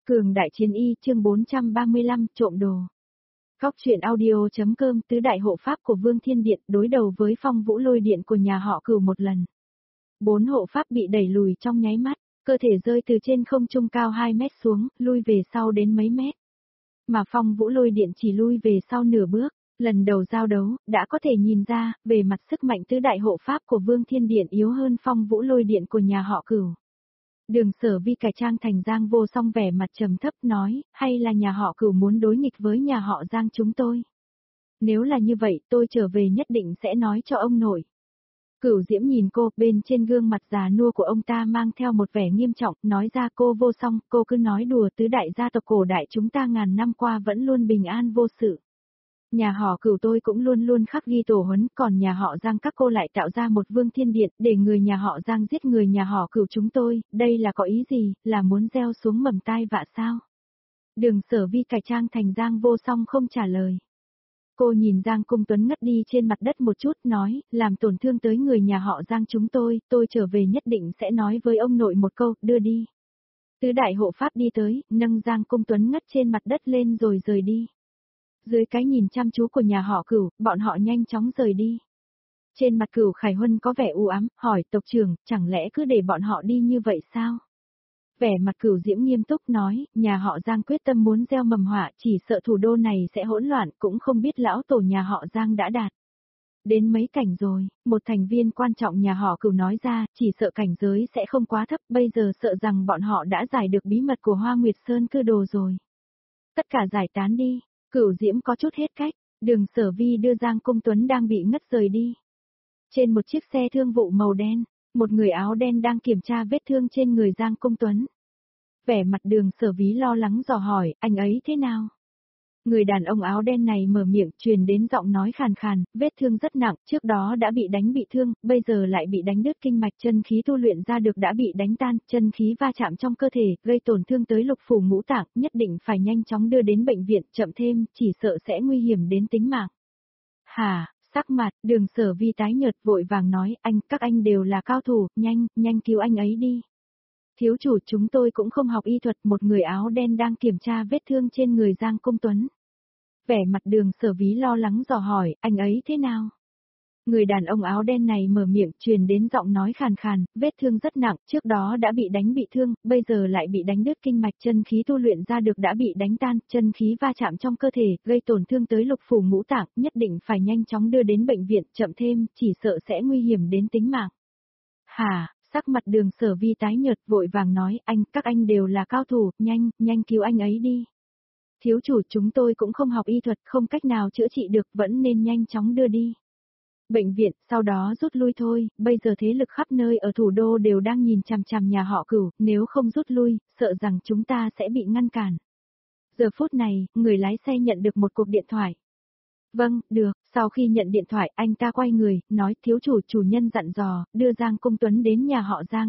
Cường đại chiến y chương 435 trộm đồ. Góc truyện audio.com tứ đại hộ pháp của Vương Thiên Điện đối đầu với phong vũ lôi điện của nhà họ Cửu một lần. 4 hộ pháp bị đẩy lùi trong nháy mắt, cơ thể rơi từ trên không trung cao 2 mét xuống, lui về sau đến mấy mét. Mà phong vũ lôi điện chỉ lui về sau nửa bước, lần đầu giao đấu, đã có thể nhìn ra, về mặt sức mạnh tứ đại hộ pháp của Vương Thiên Điện yếu hơn phong vũ lôi điện của nhà họ Cửu. Đường Sở Vi cải trang thành Giang Vô Song vẻ mặt trầm thấp nói, hay là nhà họ Cửu muốn đối nghịch với nhà họ Giang chúng tôi? Nếu là như vậy tôi trở về nhất định sẽ nói cho ông nội. Cửu Diễm nhìn cô, bên trên gương mặt già nua của ông ta mang theo một vẻ nghiêm trọng, nói ra cô Vô Song, cô cứ nói đùa tứ đại gia tộc cổ đại chúng ta ngàn năm qua vẫn luôn bình an vô sự. Nhà họ Cửu tôi cũng luôn luôn khắc ghi tổ huấn, còn nhà họ Giang các cô lại tạo ra một Vương Thiên Điện để người nhà họ Giang giết người nhà họ Cửu chúng tôi, đây là có ý gì, là muốn gieo xuống mầm tai vạ sao? Đường Sở Vi cải trang thành Giang Vô Song không trả lời. Cô nhìn Giang Cung Tuấn ngất đi trên mặt đất một chút, nói, làm tổn thương tới người nhà họ Giang chúng tôi trở về nhất định sẽ nói với ông nội một câu, đưa đi. Tứ đại hộ pháp đi tới, nâng Giang Cung Tuấn ngất trên mặt đất lên rồi rời đi. Dưới cái nhìn chăm chú của nhà họ Cửu, bọn họ nhanh chóng rời đi. Trên mặt Cửu Khải Huân có vẻ u ám, hỏi tộc trưởng, chẳng lẽ cứ để bọn họ đi như vậy sao? Vẻ mặt Cửu Diễm nghiêm túc nói, nhà họ Giang quyết tâm muốn gieo mầm họa, chỉ sợ thủ đô này sẽ hỗn loạn, cũng không biết lão tổ nhà họ Giang đã đạt đến mấy cảnh rồi. Một thành viên quan trọng nhà họ Cửu nói ra, chỉ sợ cảnh giới sẽ không quá thấp, bây giờ sợ rằng bọn họ đã giải được bí mật của Hoa Nguyệt Sơn cư đồ rồi. Tất cả giải tán đi. Cửu Diễm có chút hết cách, Đường Sở Vi đưa Giang Cung Tuấn đang bị ngất rời đi. Trên một chiếc xe thương vụ màu đen, một người áo đen đang kiểm tra vết thương trên người Giang Cung Tuấn. Vẻ mặt Đường Sở Vi lo lắng dò hỏi, anh ấy thế nào? Người đàn ông áo đen này mở miệng, truyền đến giọng nói khàn khàn, vết thương rất nặng, trước đó đã bị đánh bị thương, bây giờ lại bị đánh đứt kinh mạch, chân khí tu luyện ra được đã bị đánh tan, chân khí va chạm trong cơ thể, gây tổn thương tới lục phủ ngũ tạng, nhất định phải nhanh chóng đưa đến bệnh viện, chậm thêm, chỉ sợ sẽ nguy hiểm đến tính mạng. Hả, sắc mặt, Đường Sở Vi tái nhợt vội vàng nói, các anh đều là cao thủ, nhanh cứu anh ấy đi. Thiếu chủ chúng tôi cũng không học y thuật, một người áo đen đang kiểm tra vết thương trên người Giang Cung Tuấn. Vẻ mặt Đường Sở Vi lo lắng dò hỏi, anh ấy thế nào? Người đàn ông áo đen này mở miệng, truyền đến giọng nói khàn khàn, vết thương rất nặng, trước đó đã bị đánh bị thương, bây giờ lại bị đánh đứt kinh mạch, chân khí tu luyện ra được đã bị đánh tan, chân khí va chạm trong cơ thể, gây tổn thương tới lục phủ ngũ tạng, nhất định phải nhanh chóng đưa đến bệnh viện, chậm thêm, chỉ sợ sẽ nguy hiểm đến tính mạng. Hả? Sắc mặt Đường Sở Vi tái nhợt vội vàng nói, các anh đều là cao thủ, nhanh cứu anh ấy đi. Thiếu chủ chúng tôi cũng không học y thuật, không cách nào chữa trị được, vẫn nên nhanh chóng đưa đi bệnh viện, sau đó rút lui thôi, bây giờ thế lực khắp nơi ở thủ đô đều đang nhìn chằm chằm nhà họ Cửu, nếu không rút lui, sợ rằng chúng ta sẽ bị ngăn cản. Giờ phút này, người lái xe nhận được một cuộc điện thoại. Vâng, được, sau khi nhận điện thoại anh ta quay người, nói thiếu chủ nhân dặn dò, đưa Giang Cung Tuấn đến nhà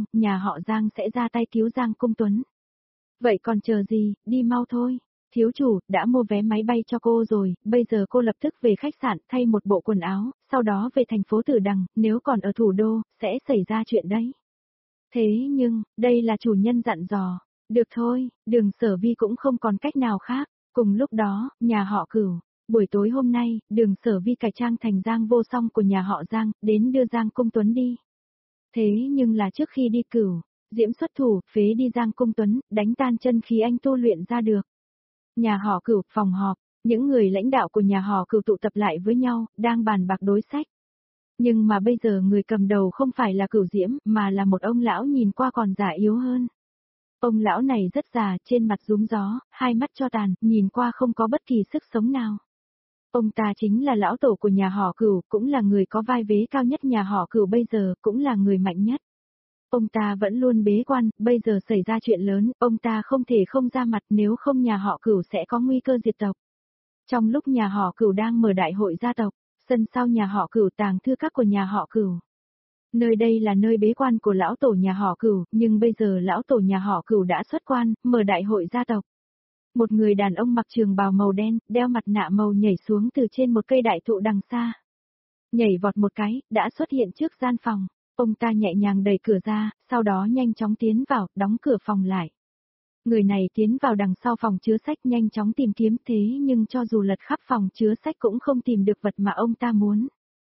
họ Giang sẽ ra tay cứu Giang Cung Tuấn. Vậy còn chờ gì, đi mau thôi. Thiếu chủ, đã mua vé máy bay cho cô rồi, bây giờ cô lập tức về khách sạn thay một bộ quần áo, sau đó về thành phố Tử Đằng, nếu còn ở thủ đô, sẽ xảy ra chuyện đấy. Thế nhưng, đây là chủ nhân dặn dò. Được thôi, Đường Sở Vi cũng không còn cách nào khác. Cùng lúc đó, nhà họ Cửu. Buổi tối hôm nay, Đường Sở Vi cải trang thành Giang Vô Song của nhà họ Giang, đến đưa Giang Cung Tuấn đi. Thế nhưng là trước khi đi Cửu Diễm xuất thủ, phế đi Giang Cung Tuấn, đánh tan chân khí anh tu luyện ra được. Nhà họ Cửu, phòng họp, những người lãnh đạo của nhà họ Cửu tụ tập lại với nhau, đang bàn bạc đối sách. Nhưng mà bây giờ người cầm đầu không phải là Cửu Diễm, mà là một ông lão nhìn qua còn già yếu hơn. Ông lão này rất già, trên mặt rúm gió, hai mắt cho tàn, nhìn qua không có bất kỳ sức sống nào. Ông ta chính là lão tổ của nhà họ Cửu, cũng là người có vai vế cao nhất nhà họ Cửu bây giờ, cũng là người mạnh nhất. Ông ta vẫn luôn bế quan, bây giờ xảy ra chuyện lớn, ông ta không thể không ra mặt, nếu không nhà họ Cửu sẽ có nguy cơ diệt tộc. Trong lúc nhà họ Cửu đang mở đại hội gia tộc, sân sau nhà họ Cửu tàng thư các của nhà họ Cửu. Nơi đây là nơi bế quan của lão tổ nhà họ Cửu, nhưng bây giờ lão tổ nhà họ Cửu đã xuất quan, mở đại hội gia tộc. Một người đàn ông mặc trường bào màu đen, đeo mặt nạ màu nhảy xuống từ trên một cây đại thụ đằng xa. Nhảy vọt một cái, đã xuất hiện trước gian phòng. Ông ta nhẹ nhàng đẩy cửa ra, sau đó nhanh chóng tiến vào, đóng cửa phòng lại. Người này tiến vào đằng sau phòng chứa sách nhanh chóng tìm kiếm thế nhưng cho dù lật khắp phòng chứa sách cũng không tìm được vật mà ông ta muốn.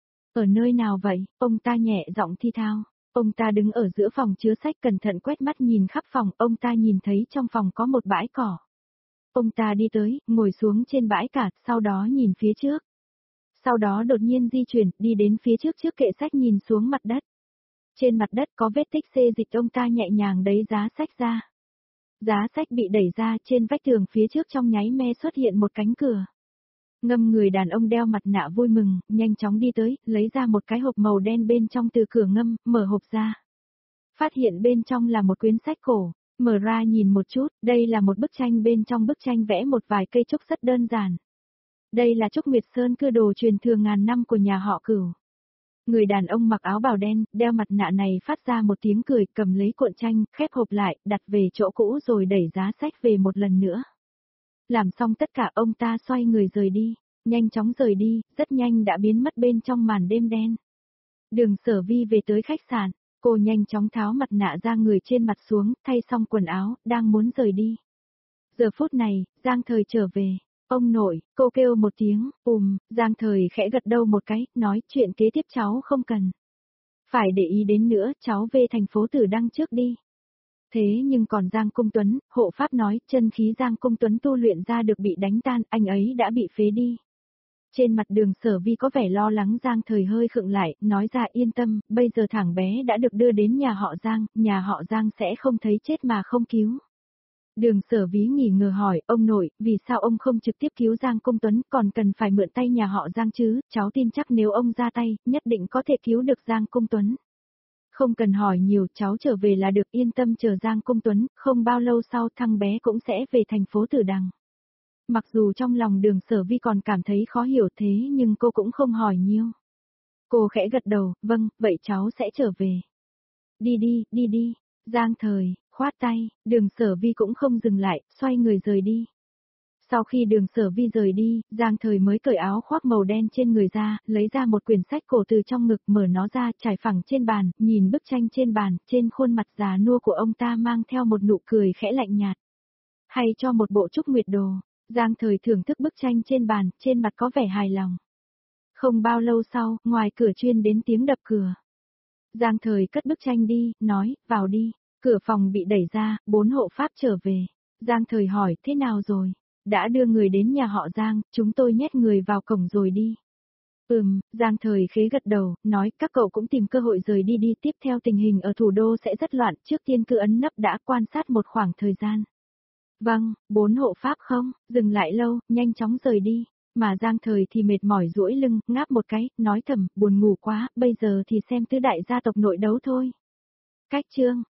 Ở nơi nào vậy? Ông ta nhẹ giọng thi thao. Ông ta đứng ở giữa phòng chứa sách cẩn thận quét mắt nhìn khắp phòng, ông ta nhìn thấy trong phòng có một bãi cỏ. Ông ta đi tới, ngồi xuống trên bãi cỏ, sau đó nhìn phía trước. Sau đó đột nhiên di chuyển, đi đến phía trước trước kệ sách nhìn xuống mặt đất. Trên mặt đất có vết tích xê dịch, ông ta nhẹ nhàng đẩy giá sách ra. Giá sách bị đẩy ra, trên vách tường phía trước trong nháy me xuất hiện một cánh cửa. Ngâm người đàn ông đeo mặt nạ vui mừng, nhanh chóng đi tới, lấy ra một cái hộp màu đen bên trong từ cửa ngâm, mở hộp ra. Phát hiện bên trong là một quyển sách cổ, mở ra nhìn một chút, đây là một bức tranh, bên trong bức tranh vẽ một vài cây trúc rất đơn giản. Đây là trúc Nguyệt Sơn cưa đồ truyền thừa ngàn năm của nhà họ Cửu. Người đàn ông mặc áo bào đen, đeo mặt nạ này phát ra một tiếng cười, cầm lấy cuộn tranh, khép hộp lại, đặt về chỗ cũ rồi đẩy giá sách về một lần nữa. Làm xong tất cả ông ta xoay người rời đi, nhanh chóng rời đi, rất nhanh đã biến mất bên trong màn đêm đen. Đường Sở Vi về tới khách sạn, cô nhanh chóng tháo mặt nạ ra người trên mặt xuống, thay xong quần áo, đang muốn rời đi. Giờ phút này, Giang Thời trở về. Ông nội, cô kêu một tiếng, Giang Thời khẽ gật đầu một cái, nói chuyện kế tiếp cháu không cần. Phải để ý đến nữa, cháu về thành phố Tử Đăng trước đi. Thế nhưng còn Giang Cung Tuấn, hộ pháp nói, chân khí Giang Cung Tuấn tu luyện ra được bị đánh tan, anh ấy đã bị phế đi. Trên mặt Đường Sở Vi có vẻ lo lắng, Giang Thời hơi khựng lại, nói ra yên tâm, bây giờ thằng bé đã được đưa đến nhà họ Giang sẽ không thấy chết mà không cứu. Đường Sở Ví nghỉ ngờ hỏi, ông nội, vì sao ông không trực tiếp cứu Giang Cung Tuấn, còn cần phải mượn tay nhà họ Giang chứ, cháu tin chắc nếu ông ra tay, nhất định có thể cứu được Giang Cung Tuấn. Không cần hỏi nhiều, cháu trở về là được, yên tâm chờ Giang Cung Tuấn, không bao lâu sau thằng bé cũng sẽ về thành phố Tử Đằng. Mặc dù trong lòng Đường Sở Vi còn cảm thấy khó hiểu thế nhưng cô cũng không hỏi nhiều. Cô khẽ gật đầu, vâng, vậy cháu sẽ trở về. Đi đi, Giang Thời khoát tay, Đường Sở Vi cũng không dừng lại, xoay người rời đi. Sau khi Đường Sở Vi rời đi, Giang Thời mới cởi áo khoác màu đen trên người ra, lấy ra một quyển sách cổ từ trong ngực, mở nó ra, trải phẳng trên bàn, nhìn bức tranh trên bàn, trên khuôn mặt già nua của ông ta mang theo một nụ cười khẽ lạnh nhạt. Hay cho một bộ trúc nguyệt đồ, Giang Thời thưởng thức bức tranh trên bàn, trên mặt có vẻ hài lòng. Không bao lâu sau, ngoài cửa truyền đến tiếng đập cửa. Giang Thời cất bức tranh đi, nói, vào đi. Cửa phòng bị đẩy ra, 4 hộ pháp trở về. Giang Thời hỏi, thế nào rồi? Đã đưa người đến nhà họ Giang, chúng tôi nhét người vào cổng rồi đi. Giang Thời khế gật đầu, nói, các cậu cũng tìm cơ hội rời đi đi, tiếp theo tình hình ở thủ đô sẽ rất loạn, trước tiên cứ ấn nấp đã, quan sát một khoảng thời gian. Vâng, 4 hộ pháp không, dừng lại lâu, nhanh chóng rời đi. Mà Giang Thời thì mệt mỏi duỗi lưng, ngáp một cái, nói thầm, buồn ngủ quá, bây giờ thì xem tứ đại gia tộc nội đấu thôi. Cách chương